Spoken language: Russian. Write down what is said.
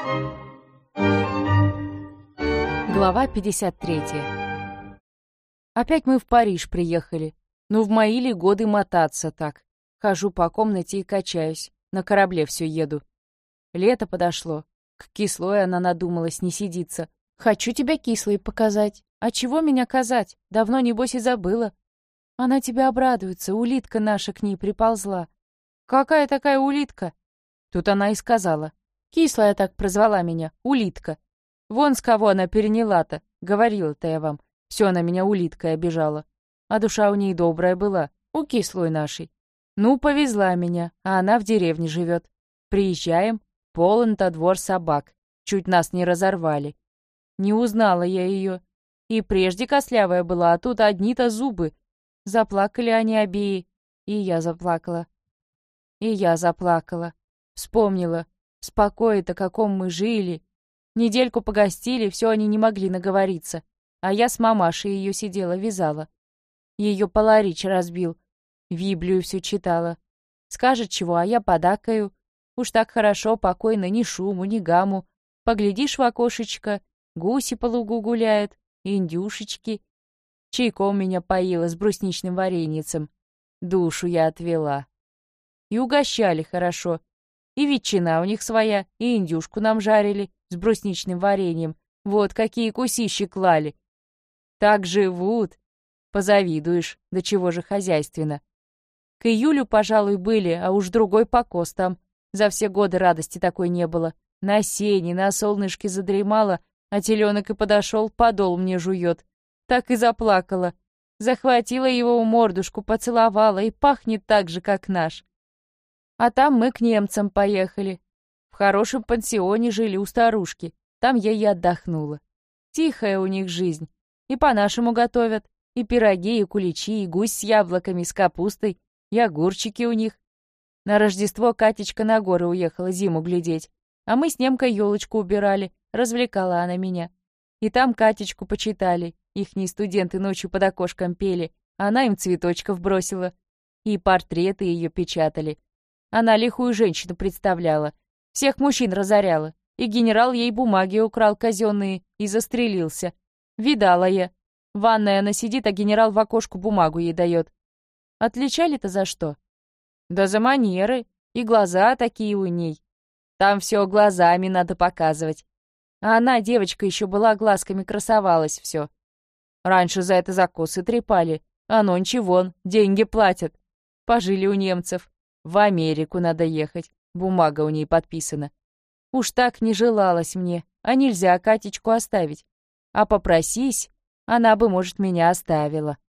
Глава 53. Опять мы в Париж приехали. Ну, в мои ли годы мотаться так? Хожу по комнате и качаюсь. На корабле все еду. Лето подошло. К кислой она надумалась не сидится. Хочу тебя кислой показать. А чего меня казать? Давно, небось, и забыла. Она тебя обрадуется, улитка наша к ней приползла. Какая такая улитка? Тут она и сказала. Кислая так прозвала меня, улитка. Вон с кого она переняла-то, говорила-то я вам. Все она меня улиткой обижала. А душа у ней добрая была, у кислой нашей. Ну, повезла меня, а она в деревне живет. Приезжаем, полон-то двор собак. Чуть нас не разорвали. Не узнала я ее. И прежде костлявая была, а тут одни-то зубы. Заплакали они обеи. И я заплакала. И я заплакала. Вспомнила. В покое-то каком мы жили. Недельку погостили, все они не могли наговориться. А я с мамашей ее сидела, вязала. Ее Паларич разбил. Библию всю читала. Скажет чего, а я подакаю. Уж так хорошо, покойно, ни шуму, ни гаму. Поглядишь в окошечко, гуси по лугу гуляют, индюшечки. Чайком меня поила с брусничным вареньицем. Душу я отвела. И угощали хорошо. И ветчина у них своя, и индюшку нам жарили с брусничным вареньем. Вот какие кусищи клали. Так живут. Позавидуешь, до чего же хозяйственно. К июлю, пожалуй, были, а уж другой покос там. За все годы радости такой не было. На сене, на солнышке задремала, а теленок и подошел, подол мне жует. Так и заплакала. Захватила его у мордушку, поцеловала, и пахнет так же, как наш. А там мы к немцам поехали. В хорошем пансионе жили у старушки. Там я и отдохнула. Тихая у них жизнь. И по-нашему готовят. И пироги, и куличи, и гусь с яблоками, с капустой, и огурчики у них. На Рождество Катечка на горы уехала зиму глядеть. А мы с немкой елочку убирали. Развлекала она меня. И там Катечку почитали. Ихние студенты ночью под окошком пели. Она им цветочков бросила. И портреты ее печатали. Она лихую женщину представляла. Всех мужчин разоряла. И генерал ей бумаги украл казенные и застрелился. Видала я. В ванной она сидит, а генерал в окошку бумагу ей дает. Отличали-то за что? Да за манеры. И глаза такие у ней. Там все глазами надо показывать. А она, девочка, еще была, глазками красовалась все. Раньше за это закосы трепали. А нонче вон, деньги платят. Пожили у немцев. В Америку надо ехать. Бумага у ней подписана. Уж так не желалось мне, а нельзя Катечку оставить. А попросись, она бы, может, меня оставила.